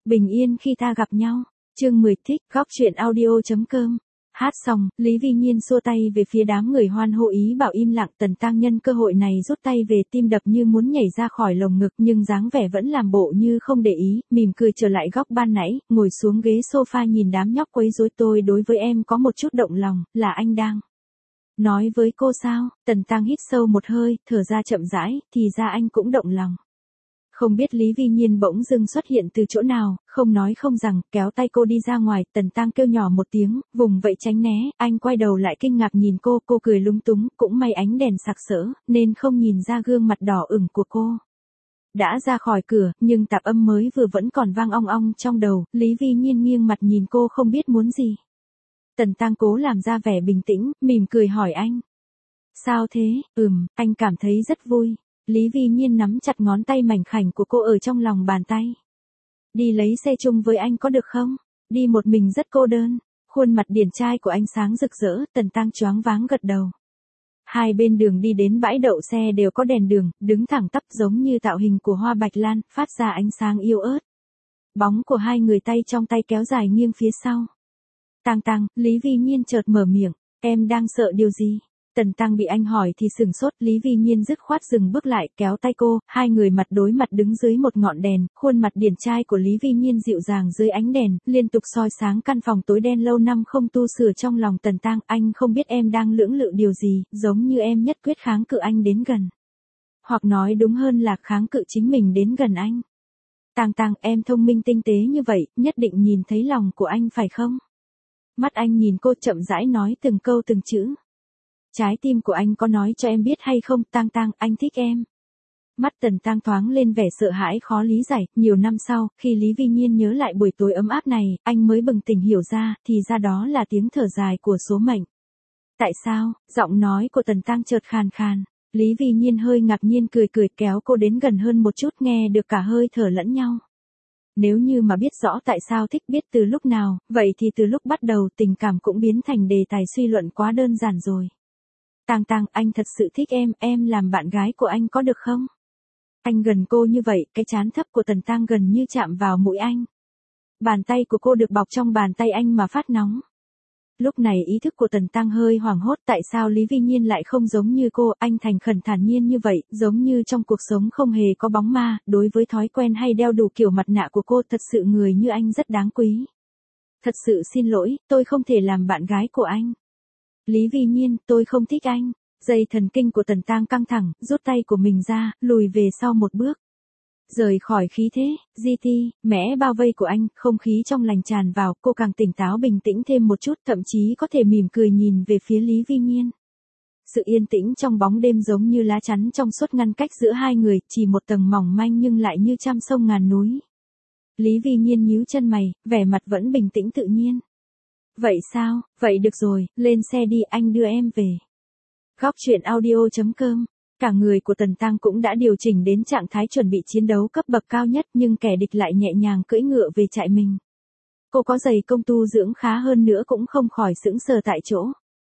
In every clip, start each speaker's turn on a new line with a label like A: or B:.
A: Bình yên khi ta gặp nhau. Chương 10 thích, góc truyện audio.com. Hát xong, Lý Vi Nhiên xua tay về phía đám người hoan hô ý bảo im lặng. Tần Tăng nhân cơ hội này rút tay về, tim đập như muốn nhảy ra khỏi lồng ngực, nhưng dáng vẻ vẫn làm bộ như không để ý, mỉm cười trở lại góc ban nãy, ngồi xuống ghế sofa nhìn đám nhóc quấy rối. Tôi đối với em có một chút động lòng, là anh đang nói với cô sao? Tần Tăng hít sâu một hơi, thở ra chậm rãi, thì ra anh cũng động lòng. Không biết Lý Vi Nhiên bỗng dưng xuất hiện từ chỗ nào, không nói không rằng, kéo tay cô đi ra ngoài. Tần Tăng kêu nhỏ một tiếng, vùng vậy tránh né. Anh quay đầu lại kinh ngạc nhìn cô cười lúng túng, cũng may ánh đèn sặc sỡ, nên không nhìn ra gương mặt đỏ ửng của cô. Đã ra khỏi cửa, nhưng tạp âm mới vừa vẫn còn vang ong ong trong đầu. Lý Vi Nhiên nghiêng mặt nhìn cô không biết muốn gì. Tần Tăng cố làm ra vẻ bình tĩnh, mỉm cười hỏi anh. Sao thế? Anh cảm thấy rất vui. Lý Vi Nhiên nắm chặt ngón tay mảnh khảnh của cô ở trong lòng bàn tay. Đi lấy xe chung với anh có được không? Đi một mình rất cô đơn. Khuôn mặt điển trai của anh sáng rực rỡ. Tần Tăng choáng váng gật đầu. Hai bên đường đi đến bãi đậu xe đều có đèn đường, đứng thẳng tắp giống như tạo hình của hoa bạch lan, phát ra ánh sáng yếu ớt. Bóng của hai người tay trong tay kéo dài nghiêng phía sau. Tăng, Lý Vi Nhiên chợt mở miệng, em đang sợ điều gì? Tần Tăng bị anh hỏi thì sửng sốt. Lý Vi Nhiên dứt khoát dừng bước lại, kéo tay cô, hai người mặt đối mặt đứng dưới một ngọn đèn, khuôn mặt điển trai của Lý Vi Nhiên dịu dàng dưới ánh đèn, liên tục soi sáng căn phòng tối đen lâu năm không tu sửa trong lòng Tần Tăng. Anh không biết em đang lưỡng lự điều gì, giống như em nhất quyết kháng cự anh đến gần. Hoặc nói đúng hơn là kháng cự chính mình đến gần anh. Tăng, em thông minh tinh tế như vậy, nhất định nhìn thấy lòng của anh phải không? Mắt anh nhìn cô chậm rãi nói từng câu từng chữ. Trái tim của anh có nói cho em biết hay không? Tăng, anh thích em. Mắt Tần Tăng thoáng lên vẻ sợ hãi khó lý giải. Nhiều năm sau, khi Lý Vi Nhiên nhớ lại buổi tối ấm áp này, anh mới bừng tỉnh hiểu ra, thì ra đó là tiếng thở dài của số mệnh. Tại sao? Giọng nói của Tần Tăng chợt khàn khàn. Lý Vi Nhiên hơi ngạc nhiên cười kéo cô đến gần hơn một chút, nghe được cả hơi thở lẫn nhau. Nếu như mà biết rõ tại sao thích, biết từ lúc nào, vậy thì từ lúc bắt đầu tình cảm cũng biến thành đề tài suy luận quá đơn giản rồi. Tăng, anh thật sự thích em làm bạn gái của anh có được không? Anh gần cô như vậy, cái trán thấp của Tần Tăng gần như chạm vào mũi anh. Bàn tay của cô được bọc trong bàn tay anh mà phát nóng. Lúc này ý thức của Tần Tăng hơi hoảng hốt, tại sao Lý Vi Nhiên lại không giống như cô? Anh thành khẩn thản nhiên như vậy, giống như trong cuộc sống không hề có bóng ma. Đối với thói quen hay đeo đủ kiểu mặt nạ của cô, thật sự người như anh rất đáng quý. Thật sự xin lỗi, tôi không thể làm bạn gái của anh. Lý Vi Nhiên, tôi không thích anh. Dây thần kinh của Tần Tăng căng thẳng, rút tay của mình ra, lùi về sau một bước. Rời khỏi khí thế, mẽ bao vây của anh, không khí trong lành tràn vào, cô càng tỉnh táo bình tĩnh thêm một chút, thậm chí có thể mỉm cười nhìn về phía Lý Vi Nhiên. Sự yên tĩnh trong bóng đêm giống như lá chắn trong suốt ngăn cách giữa hai người, chỉ một tầng mỏng manh nhưng lại như trăm sông ngàn núi. Lý Vi Nhiên nhíu chân mày, vẻ mặt vẫn bình tĩnh tự nhiên. Vậy sao? Vậy được rồi, lên xe đi, anh đưa em về. Góc truyện audio.com. Cả người của Tần Tăng cũng đã điều chỉnh đến trạng thái chuẩn bị chiến đấu cấp bậc cao nhất, nhưng kẻ địch lại nhẹ nhàng cưỡi ngựa về trại mình. Cô có giày công tu dưỡng khá hơn nữa cũng không khỏi sững sờ tại chỗ.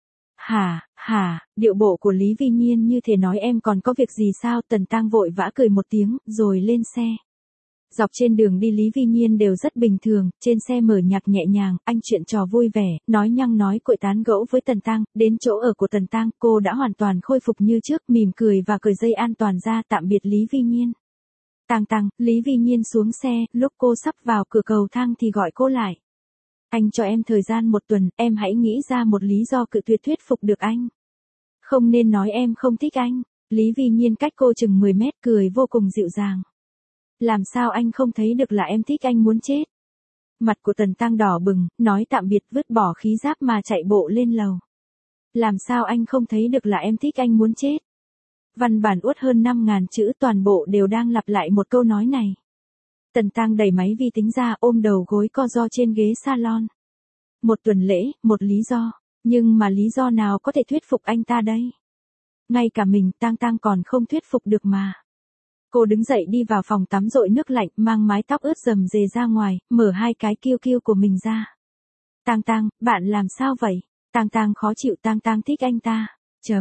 A: Điệu bộ của Lý Vi Nhiên như thể nói em còn có việc gì sao? Tần Tăng vội vã cười một tiếng, rồi lên xe. Dọc trên đường đi Lý Vi Nhiên đều rất bình thường, trên xe mở nhạc nhẹ nhàng, anh chuyện trò vui vẻ, nói nhăng nói cuội tán gẫu với Tần Tăng. Đến chỗ ở của Tần Tăng, cô đã hoàn toàn khôi phục như trước, mỉm cười và cởi dây an toàn ra tạm biệt Lý Vi Nhiên. Tăng, Lý Vi Nhiên xuống xe, lúc cô sắp vào cửa cầu thang thì gọi cô lại. Anh cho em thời gian một tuần, em hãy nghĩ ra một lý do cự tuyệt thuyết phục được anh. Không nên nói em không thích anh. Lý Vi Nhiên cách cô chừng 10 mét, cười vô cùng dịu dàng. Làm sao anh không thấy được là em thích anh muốn chết? Mặt của Tần Tăng đỏ bừng, nói tạm biệt vứt bỏ khí giáp mà chạy bộ lên lầu. Làm sao anh không thấy được là em thích anh muốn chết? Văn bản uất hơn 5.000 chữ, toàn bộ đều đang lặp lại một câu nói này. Tần Tăng đẩy máy vi tính ra, ôm đầu gối co ro trên ghế salon. Một tuần lễ, một lý do. Nhưng mà lý do nào có thể thuyết phục anh ta đây? Ngay cả mình Tăng còn không thuyết phục được mà. Cô đứng dậy đi vào phòng tắm dội nước lạnh, mang mái tóc ướt rầm rề ra ngoài, mở hai cái kiêu của mình ra. Tăng, bạn làm sao vậy? Tăng khó chịu. Tăng thích anh ta.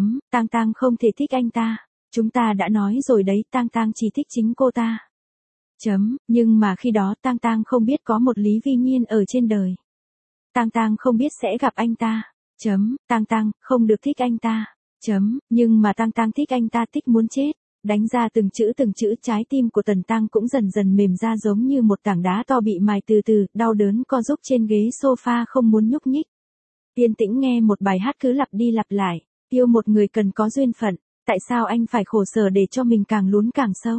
A: Tăng không thể thích anh ta. Chúng ta đã nói rồi đấy, Tăng chỉ thích chính cô ta. Nhưng mà khi đó Tang Tang không biết có một Lý Vi Nhiên ở trên đời. Tang Tang không biết sẽ gặp anh ta. Tang Tang không được thích anh ta. Nhưng mà Tang Tang thích anh ta, thích muốn chết. Đánh ra từng chữ, trái tim của Tần Tăng cũng dần dần mềm ra giống như một tảng đá to bị mài từ từ, đau đớn co rúm trên ghế sofa không muốn nhúc nhích. Yên tĩnh nghe một bài hát cứ lặp đi lặp lại, yêu một người cần có duyên phận, tại sao anh phải khổ sở để cho mình càng lún càng sâu?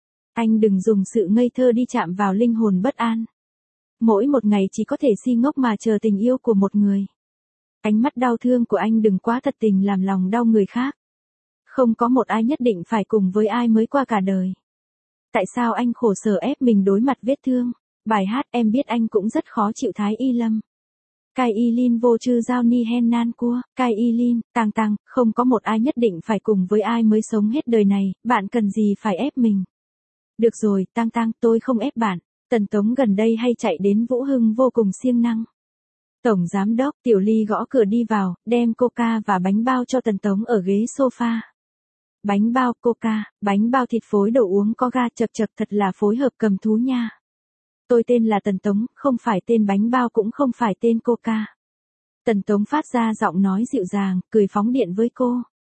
A: Anh đừng dùng sự ngây thơ đi chạm vào linh hồn bất an. Mỗi một ngày chỉ có thể si ngốc mà chờ tình yêu của một người. Ánh mắt đau thương của anh đừng quá thật tình làm lòng đau người khác. Không có một ai nhất định phải cùng với ai mới qua cả đời. Tại sao anh khổ sở ép mình đối mặt vết thương? Bài hát em biết anh cũng rất khó chịu. Thái Y Lâm. Cai Y Lin vô chư giao ni hen nan cua. Cai Y Lin, Tang Tang, không có một ai nhất định phải cùng với ai mới sống hết đời này, bạn cần gì phải ép mình? Được rồi, Tang Tang, tôi không ép bạn. Tần Tống gần đây hay chạy đến Vũ Hưng vô cùng siêng năng. Tổng giám đốc Tiểu Ly gõ cửa đi vào, đem coca và bánh bao cho Tần Tống ở ghế sofa. Bánh bao, coca, bánh bao thịt phối đồ uống có ga, chật chật, thật là phối hợp cầm thú nha. Tôi tên là Tần Tống, không phải tên bánh bao cũng không phải tên coca. Tần Tống phát ra giọng nói dịu dàng, cười phóng điện với cô.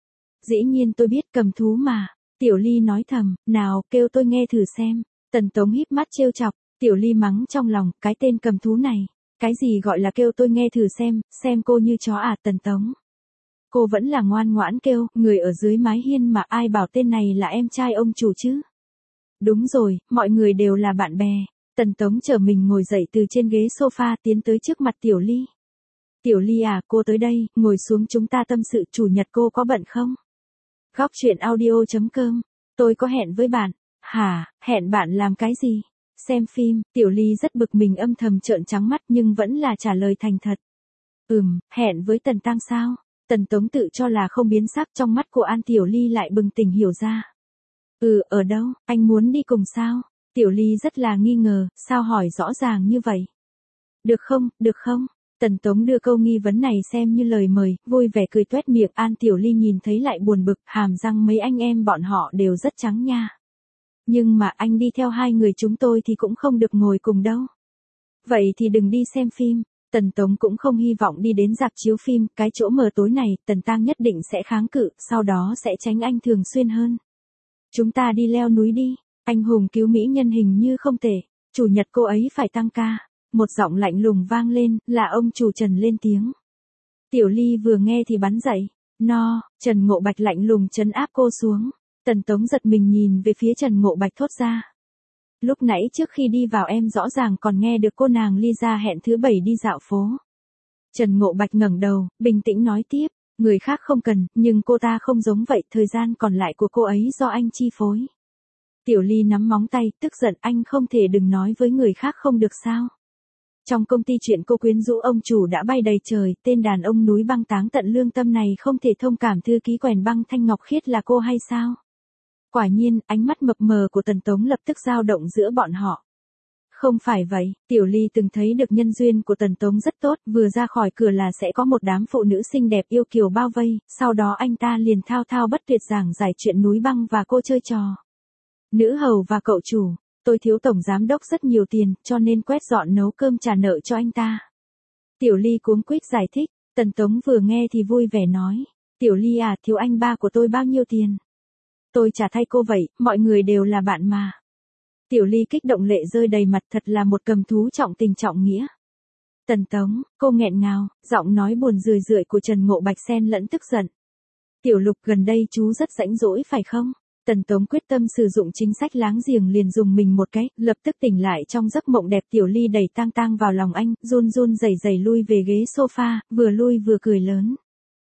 A: Dĩ nhiên tôi biết, cầm thú mà. Tiểu Ly nói thầm, nào, kêu tôi nghe thử xem. Tần Tống híp mắt trêu chọc, Tiểu Ly mắng trong lòng, cái tên cầm thú này. Cái gì gọi là kêu tôi nghe thử xem cô như chó à? Tần Tống. Cô vẫn là ngoan ngoãn kêu, người ở dưới mái hiên mà ai bảo tên này là em trai ông chủ chứ? Đúng rồi, mọi người đều là bạn bè. Tần Tống chờ mình ngồi dậy từ trên ghế sofa tiến tới trước mặt Tiểu Ly. Tiểu Ly à, cô tới đây, ngồi xuống chúng ta tâm sự. Chủ nhật cô có bận không? Góc chuyện audio.com. Tôi có hẹn với bạn. Hả, hẹn bạn làm cái gì? Xem phim. Tiểu Ly rất bực mình âm thầm trợn trắng mắt nhưng vẫn là trả lời thành thật. Hẹn với Tần Tăng sao? Tần Tống tự cho là không biến sắc, trong mắt của An Tiểu Ly lại bừng tỉnh hiểu ra. Ở đâu, anh muốn đi cùng sao? Tiểu Ly rất là nghi ngờ, sao hỏi rõ ràng như vậy? Được không? Tần Tống đưa câu nghi vấn này xem như lời mời, vui vẻ cười toét miệng. An Tiểu Ly nhìn thấy lại buồn bực, hàm răng mấy anh em bọn họ đều rất trắng nha. Nhưng mà anh đi theo hai người chúng tôi thì cũng không được ngồi cùng đâu. Vậy thì đừng đi xem phim. Tần Tống cũng không hy vọng đi đến rạp chiếu phim, cái chỗ mờ tối này, Tần Tăng nhất định sẽ kháng cự, sau đó sẽ tránh anh thường xuyên hơn. Chúng ta đi leo núi đi, anh hùng cứu mỹ nhân hình như không tệ, chủ nhật cô ấy phải tăng ca. Một giọng lạnh lùng vang lên, là ông chủ Trần lên tiếng. Tiểu Ly vừa nghe thì bắn dậy, Trần Ngộ Bạch lạnh lùng trấn áp cô xuống. Tần Tống giật mình nhìn về phía Trần Ngộ Bạch thốt ra. Lúc nãy trước khi đi vào em rõ ràng còn nghe được cô nàng Ly ra hẹn thứ 7 đi dạo phố. Trần Ngộ Bạch ngẩng đầu, bình tĩnh nói tiếp, người khác không cần, nhưng cô ta không giống vậy, thời gian còn lại của cô ấy do anh chi phối. Tiểu Ly nắm móng tay, tức giận, anh không thể đừng nói với người khác không được sao. Trong công ty chuyện cô quyến rũ ông chủ đã bay đầy trời, tên đàn ông núi băng táng tận lương tâm này không thể thông cảm thư ký quèn băng Thanh Ngọc Khiết là cô hay sao? Quả nhiên, ánh mắt mập mờ của Tần Tống lập tức dao động giữa bọn họ. Không phải vậy, Tiểu Ly từng thấy được nhân duyên của Tần Tống rất tốt, vừa ra khỏi cửa là sẽ có một đám phụ nữ xinh đẹp yêu kiều bao vây, sau đó anh ta liền thao thao bất tuyệt giảng giải chuyện núi băng và cô chơi trò. Nữ hầu và cậu chủ, tôi thiếu tổng giám đốc rất nhiều tiền, cho nên quét dọn nấu cơm trả nợ cho anh ta. Tiểu Ly cuống quýt giải thích, Tần Tống vừa nghe thì vui vẻ nói, Tiểu Ly à, thiếu anh ba của tôi bao nhiêu tiền? Tôi trả thay cô vậy, mọi người đều là bạn mà. Tiểu Ly kích động lệ rơi đầy mặt, thật là một cầm thú trọng tình trọng nghĩa. Tần Tống, cô nghẹn ngào, giọng nói buồn rười rượi của Trần Ngộ Bạch xen lẫn tức giận. Tiểu Lục gần đây chú rất rãnh rỗi phải không? Tần Tống quyết tâm sử dụng chính sách láng giềng liền dùng mình một cái, lập tức tỉnh lại trong giấc mộng đẹp. Tiểu Ly đẩy Tang Tang vào lòng anh, run run rẩy rẩy lui về ghế sofa, vừa lui vừa cười lớn.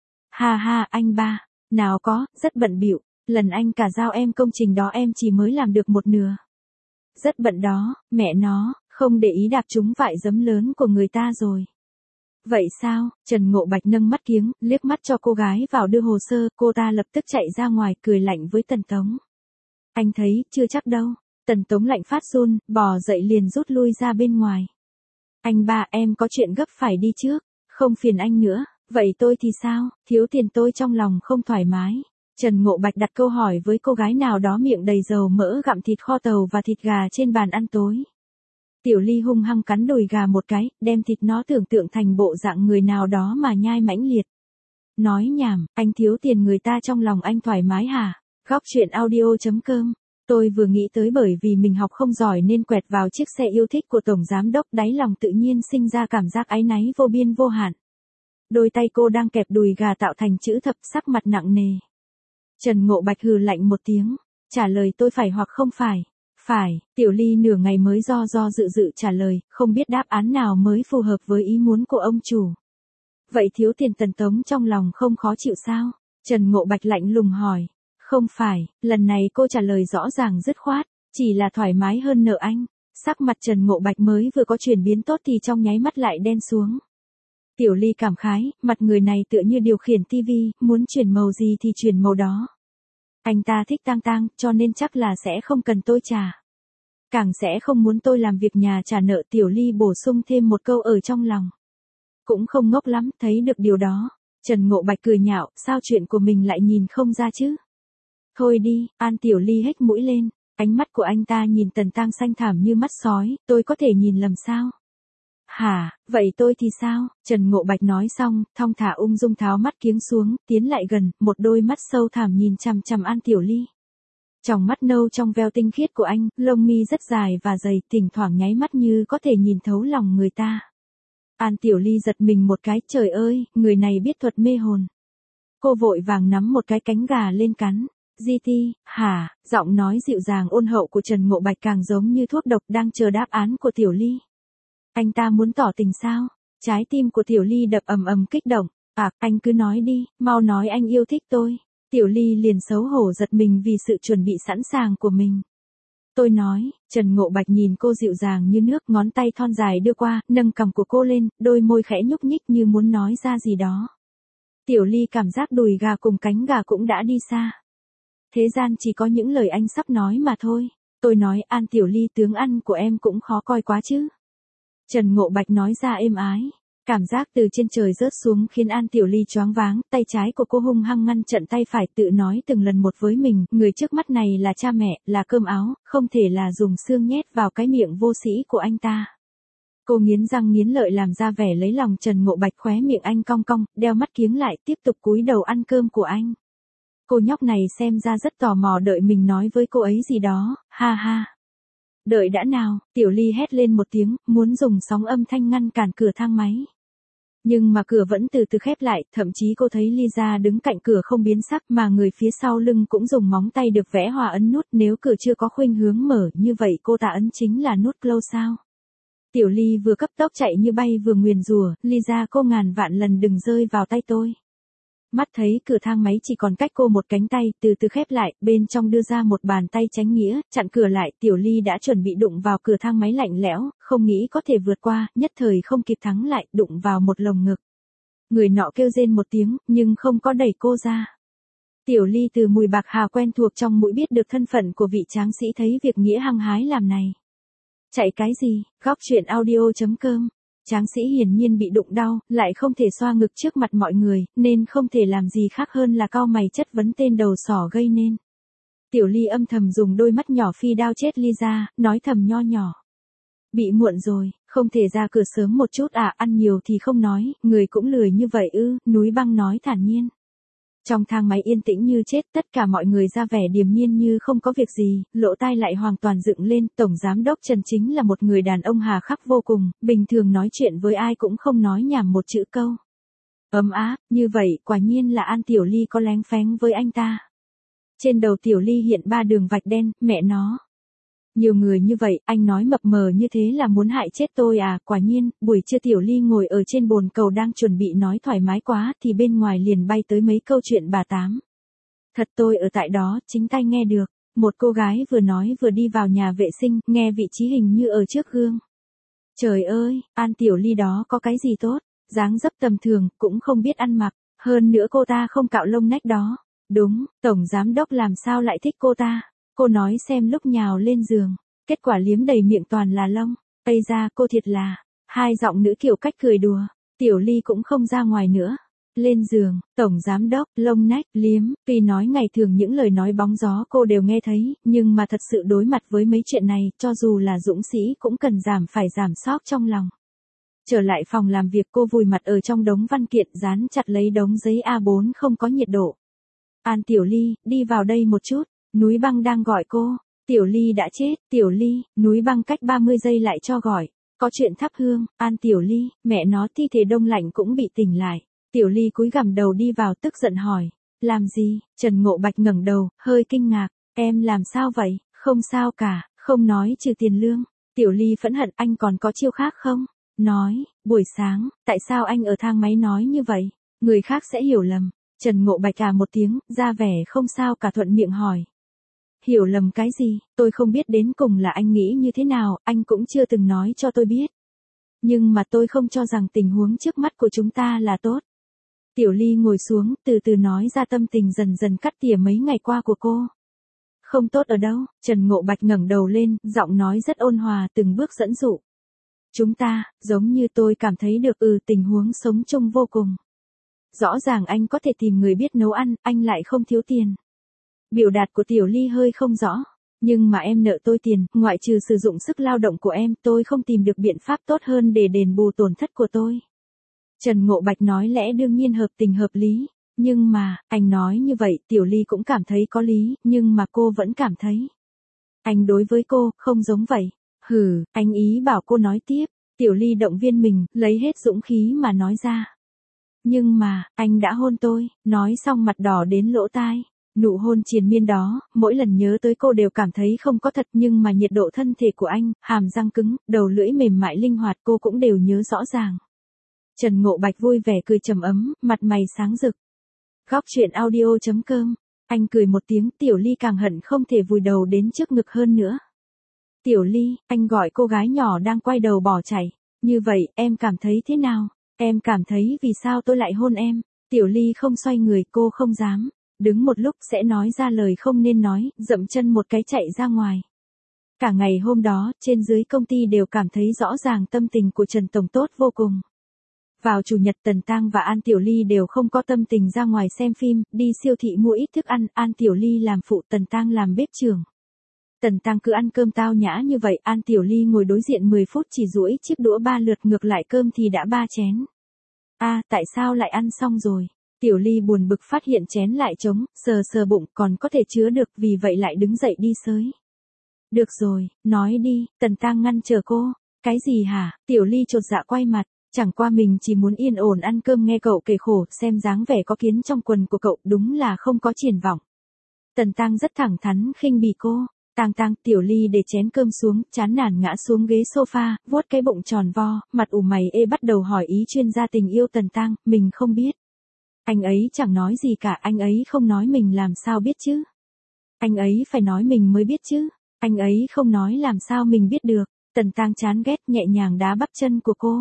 A: Ha ha, anh ba, nào có, rất bận bịu, lần anh cả giao em công trình đó em chỉ mới làm được một nửa. Rất bận đó, mẹ nó, không để ý đạp trúng vại giấm lớn của người ta rồi. Vậy sao? Trần Ngộ Bạch nâng mắt kiếng, liếc mắt cho cô gái vào đưa hồ sơ, cô ta lập tức chạy ra ngoài, cười lạnh với Tần Tống. Anh thấy, chưa chắc đâu. Tần Tống lạnh phát run, bò dậy liền rút lui ra bên ngoài. Anh ba, em có chuyện gấp phải đi trước, không phiền anh nữa. Vậy tôi thì sao? Thiếu tiền tôi trong lòng không thoải mái. Trần Ngộ Bạch đặt câu hỏi với cô gái nào đó miệng đầy dầu mỡ gặm thịt kho tàu và thịt gà trên bàn ăn tối. Tiểu Ly hung hăng cắn đùi gà một cái, đem thịt nó tưởng tượng thành bộ dạng người nào đó mà nhai mãnh liệt. Nói nhảm, anh thiếu tiền người ta trong lòng anh thoải mái hả? Góc chuyện audio.com. Tôi vừa nghĩ tới bởi vì mình học không giỏi nên quẹt vào chiếc xe yêu thích của tổng giám đốc, đáy lòng tự nhiên sinh ra cảm giác áy náy vô biên vô hạn. Đôi tay cô đang kẹp đùi gà tạo thành chữ thập, sắc mặt nặng nề. Trần Ngộ Bạch hừ lạnh một tiếng, trả lời tôi phải hoặc không phải. Phải, Tiểu Ly nửa ngày mới do dự trả lời, không biết đáp án nào mới phù hợp với ý muốn của ông chủ. Vậy thiếu tiền Tần Tống trong lòng không khó chịu sao? Trần Ngộ Bạch lạnh lùng hỏi. Không phải, lần này cô trả lời rõ ràng dứt khoát, chỉ là thoải mái hơn nợ anh. Sắc mặt Trần Ngộ Bạch mới vừa có chuyển biến tốt thì trong nháy mắt lại đen xuống. Tiểu Ly cảm khái, mặt người này tựa như điều khiển tivi, muốn chuyển màu gì thì chuyển màu đó. Anh ta thích tang cho nên chắc là sẽ không cần tôi trả. Càng sẽ không muốn tôi làm việc nhà trả nợ. Tiểu Ly bổ sung thêm một câu ở trong lòng. Cũng không ngốc lắm, thấy được điều đó. Trần Ngộ Bạch cười nhạo, sao chuyện của mình lại nhìn không ra chứ? Thôi đi, An. Tiểu Ly hếch mũi lên, ánh mắt của anh ta nhìn Tần Tăng xanh thẳm như mắt sói, tôi có thể nhìn lầm sao? Hả, vậy tôi thì sao? Trần Ngộ Bạch nói xong, thong thả ung dung tháo mắt kiếng xuống, tiến lại gần, một đôi mắt sâu thẳm nhìn chằm chằm An Tiểu Ly. Tròng mắt nâu trong veo tinh khiết của anh, lông mi rất dài và dày, thỉnh thoảng nháy mắt như có thể nhìn thấu lòng người ta. An Tiểu Ly giật mình một cái, trời ơi, người này biết thuật mê hồn. Cô vội vàng nắm một cái cánh gà lên cắn. GT, hả, giọng nói dịu dàng ôn hậu của Trần Ngộ Bạch càng giống như thuốc độc đang chờ đáp án của Tiểu Ly. Anh ta muốn tỏ tình sao? Trái tim của Tiểu Ly đập ầm ầm kích động. Anh cứ nói đi, mau nói anh yêu thích tôi. Tiểu Ly liền xấu hổ giật mình vì sự chuẩn bị sẵn sàng của mình. Tôi nói, Trần Ngộ Bạch nhìn cô dịu dàng như nước, ngón tay thon dài đưa qua, nâng cằm của cô lên, đôi môi khẽ nhúc nhích như muốn nói ra gì đó. Tiểu Ly cảm giác đùi gà cùng cánh gà cũng đã đi xa. Thế gian chỉ có những lời anh sắp nói mà thôi. Tôi nói, An Tiểu Ly, tướng ăn của em cũng khó coi quá chứ. Trần Ngộ Bạch nói ra êm ái. Cảm giác từ trên trời rớt xuống khiến An Tiểu Ly choáng váng, tay trái của cô hung hăng ngăn chặn tay phải, tự nói từng lần một với mình, người trước mắt này là cha mẹ, là cơm áo, không thể là dùng xương nhét vào cái miệng vô sĩ của anh ta. Cô nghiến răng nghiến lợi làm ra vẻ lấy lòng Trần Ngộ Bạch, khóe miệng anh cong cong, đeo mắt kiếng lại, tiếp tục cúi đầu ăn cơm của anh. Cô nhóc này xem ra rất tò mò đợi mình nói với cô ấy gì đó, ha ha. Đợi đã nào, Tiểu Ly hét lên một tiếng, muốn dùng sóng âm thanh ngăn cản cửa thang máy. Nhưng mà cửa vẫn từ từ khép lại, thậm chí cô thấy Lisa đứng cạnh cửa không biến sắc, mà người phía sau lưng cũng dùng móng tay được vẽ hoa ấn nút, nếu cửa chưa có khuynh hướng mở như vậy cô ta ấn chính là nút close sao. Tiểu Ly vừa cấp tốc chạy như bay vừa nguyền rủa, Lisa cô ngàn vạn lần đừng rơi vào tay tôi. Mắt thấy cửa thang máy chỉ còn cách cô một cánh tay, từ từ khép lại, bên trong đưa ra một bàn tay tránh nghĩa, chặn cửa lại. Tiểu Ly đã chuẩn bị đụng vào cửa thang máy lạnh lẽo, không nghĩ có thể vượt qua, nhất thời không kịp thắng lại, đụng vào một lồng ngực. Người nọ kêu rên một tiếng, nhưng không có đẩy cô ra. Tiểu Ly từ mùi bạc hà quen thuộc trong mũi biết được thân phận của vị tráng sĩ, thấy việc nghĩa hăng hái làm này. Chạy cái gì? Góc chuyện audio.com. Tráng sĩ hiển nhiên bị đụng đau, lại không thể xoa ngực trước mặt mọi người, nên không thể làm gì khác hơn là cau mày chất vấn tên đầu sỏ gây nên. Tiểu Ly âm thầm dùng đôi mắt nhỏ phi đao chết Lisa, nói thầm nho nhỏ. Bị muộn rồi, không thể ra cửa sớm một chút à, ăn nhiều thì không nói, người cũng lười như vậy ư, núi băng nói thản nhiên. Trong thang máy yên tĩnh như chết, tất cả mọi người ra vẻ điềm nhiên như không có việc gì, lỗ tai lại hoàn toàn dựng lên. Tổng giám đốc Trần chính là một người đàn ông hà khắc vô cùng, bình thường nói chuyện với ai cũng không nói nhảm một chữ câu. Ấm áp, như vậy, quả nhiên là An Tiểu Ly có lén phén với anh ta. Trên đầu Tiểu Ly hiện 3 đường vạch đen, mẹ nó. Nhiều người như vậy, anh nói mập mờ như thế là muốn hại chết tôi à, quả nhiên. Buổi trưa Tiểu Ly ngồi ở trên bồn cầu đang chuẩn bị nói thoải mái quá, thì bên ngoài liền bay tới mấy câu chuyện bà tám. Thật tôi ở tại đó, chính tai nghe được. Một cô gái vừa nói vừa đi vào nhà vệ sinh, nghe vị trí hình như ở trước gương. Trời ơi, An Tiểu Ly đó có cái gì tốt, dáng dấp tầm thường, cũng không biết ăn mặc, hơn nữa cô ta không cạo lông nách đó. Đúng, tổng giám đốc làm sao lại thích cô ta. Cô nói xem lúc nhào lên giường, kết quả liếm đầy miệng toàn là lông. Ây da, cô thiệt là. Hai giọng nữ kiểu cách cười đùa. Tiểu Ly cũng không ra ngoài nữa. lên giường, tổng giám đốc, lông nách, liếm, tuy nói ngày thường những lời nói bóng gió cô đều nghe thấy, nhưng mà thật sự đối mặt với mấy chuyện này, cho dù là dũng sĩ cũng cần phải giảm sóc trong lòng. Trở lại phòng làm việc cô vùi mặt ở trong đống văn kiện dán chặt lấy đống giấy A4 không có nhiệt độ. An Tiểu Ly, đi vào đây một chút, núi băng đang gọi cô. Tiểu Ly đã chết, Tiểu Ly, núi băng cách 30 giây lại cho gọi. Có chuyện thắp hương, An Tiểu Ly, mẹ nó thi thể đông lạnh cũng bị tỉnh lại. Tiểu Ly cúi gằm đầu đi vào tức giận hỏi. Làm gì? Trần Ngộ Bạch ngẩng đầu, hơi kinh ngạc. Em làm sao vậy? Không sao cả, không nói trừ tiền lương. Tiểu Ly phẫn hận, anh còn có chiêu khác không? Nói, buổi sáng, tại sao anh ở thang máy nói như vậy? Người khác sẽ hiểu lầm. Trần Ngộ Bạch một tiếng, ra vẻ không sao cả thuận miệng hỏi. Hiểu lầm cái gì, tôi không biết đến cùng là anh nghĩ như thế nào, anh cũng chưa từng nói cho tôi biết. Nhưng mà tôi không cho rằng tình huống trước mắt của chúng ta là tốt. Tiểu Ly ngồi xuống, từ từ nói ra tâm tình dần dần cắt tỉa mấy ngày qua của cô. Không tốt ở đâu, Trần Ngộ Bạch ngẩng đầu lên, giọng nói rất ôn hòa từng bước dẫn dụ. Chúng ta, giống như tôi cảm thấy được tình huống sống chung vô cùng. Rõ ràng anh có thể tìm người biết nấu ăn, anh lại không thiếu tiền. Biểu đạt của Tiểu Ly hơi không rõ. Nhưng mà em nợ tôi tiền, ngoại trừ sử dụng sức lao động của em, tôi không tìm được biện pháp tốt hơn để đền bù tổn thất của tôi. Trần Ngộ Bạch nói lẽ đương nhiên hợp tình hợp lý. Nhưng mà, anh nói như vậy, Tiểu Ly cũng cảm thấy có lý, nhưng mà cô vẫn cảm thấy. Anh đối với cô, không giống vậy. Hừ, anh ý bảo cô nói tiếp. Tiểu Ly động viên mình, lấy hết dũng khí mà nói ra. Nhưng mà, anh đã hôn tôi, nói xong mặt đỏ đến lỗ tai. Nụ hôn triền miên đó, mỗi lần nhớ tới cô đều cảm thấy không có thật, nhưng mà nhiệt độ thân thể của anh, hàm răng cứng, đầu lưỡi mềm mại linh hoạt cô cũng đều nhớ rõ ràng. Trần Ngộ Bạch vui vẻ cười trầm ấm, mặt mày sáng rực. Góc truyện audio.com. Anh cười một tiếng, Tiểu Ly càng hận không thể vùi đầu đến trước ngực hơn nữa. Tiểu Ly, anh gọi cô gái nhỏ đang quay đầu bỏ chạy. Như vậy, em cảm thấy thế nào? Em cảm thấy vì sao tôi lại hôn em? Tiểu Ly không xoay người, cô không dám. Đứng một lúc sẽ nói ra lời không nên nói, dậm chân một cái chạy ra ngoài. Cả ngày hôm đó, trên dưới công ty đều cảm thấy rõ ràng tâm tình của Trần Tổng tốt vô cùng. Vào chủ nhật Tần Tăng và An Tiểu Ly đều không có tâm tình ra ngoài xem phim, đi siêu thị mua ít thức ăn, An Tiểu Ly làm phụ, Tần Tăng làm bếp trưởng. Tần Tăng cứ ăn cơm tao nhã như vậy, An Tiểu Ly ngồi đối diện 10 phút chỉ duỗi chiếc đũa 3 lượt, ngược lại cơm thì đã 3 chén. Tại sao lại ăn xong rồi? Tiểu Ly buồn bực phát hiện chén lại trống, sờ bụng còn có thể chứa được, vì vậy lại đứng dậy đi xới. Được rồi, nói đi, Tần Tăng ngăn chờ cô. Cái gì hả? Tiểu Ly chột dạ quay mặt, chẳng qua mình chỉ muốn yên ổn ăn cơm nghe cậu kể khổ, xem dáng vẻ có kiến trong quần của cậu đúng là không có triển vọng. Tần Tăng rất thẳng thắn khinh bỉ cô. Tăng, Tiểu Ly để chén cơm xuống, chán nản ngã xuống ghế sofa, vuốt cái bụng tròn vo, mặt ủ mày bắt đầu hỏi ý chuyên gia tình yêu Tần Tăng, mình không biết. Anh ấy chẳng nói gì cả, anh ấy không nói mình làm sao biết chứ? Anh ấy phải nói mình mới biết chứ? Anh ấy không nói làm sao mình biết được? Tần Tăng chán ghét nhẹ nhàng đá bắp chân của cô.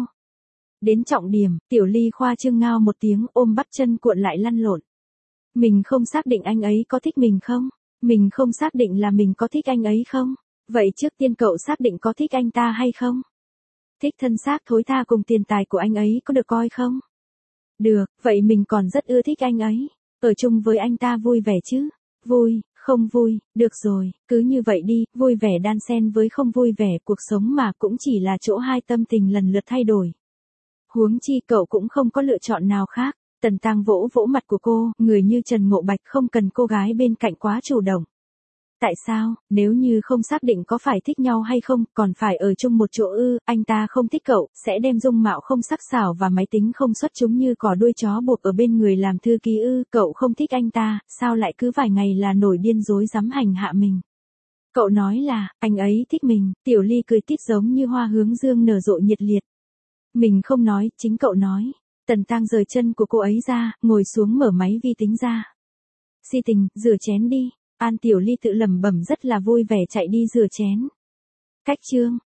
A: Đến trọng điểm, Tiểu Ly khoa trương ngao một tiếng ôm bắp chân cuộn lại lăn lộn. Mình không xác định anh ấy có thích mình không? Mình không xác định là mình có thích anh ấy không? Vậy trước tiên cậu xác định có thích anh ta hay không? Thích thân xác thối tha cùng tiền tài của anh ấy có được coi không? Được, vậy mình còn rất ưa thích anh ấy. Ở chung với anh ta vui vẻ chứ? Vui, không vui, được rồi, cứ như vậy đi, vui vẻ đan xen với không vui vẻ, cuộc sống mà cũng chỉ là chỗ hai tâm tình lần lượt thay đổi. Huống chi cậu cũng không có lựa chọn nào khác. Tần Tăng vỗ vỗ mặt của cô, người như Trần Ngộ Bạch không cần cô gái bên cạnh quá chủ động. Tại sao, nếu như không xác định có phải thích nhau hay không, còn phải ở chung một chỗ anh ta không thích cậu, sẽ đem dung mạo không sắc sảo và máy tính không xuất chúng như cỏ đuôi chó buộc ở bên người làm thư ký cậu không thích anh ta, sao lại cứ vài ngày là nổi điên rối dám hành hạ mình. Cậu nói là, anh ấy thích mình, Tiểu Ly cười tít giống như hoa hướng dương nở rộ nhiệt liệt. Mình không nói, chính cậu nói. Tần Tăng rời chân của cô ấy ra, ngồi xuống mở máy vi tính ra. Si tình, rửa chén đi. An Tiểu Ly tự lẩm bẩm rất là vui vẻ chạy đi rửa chén. Cách chương.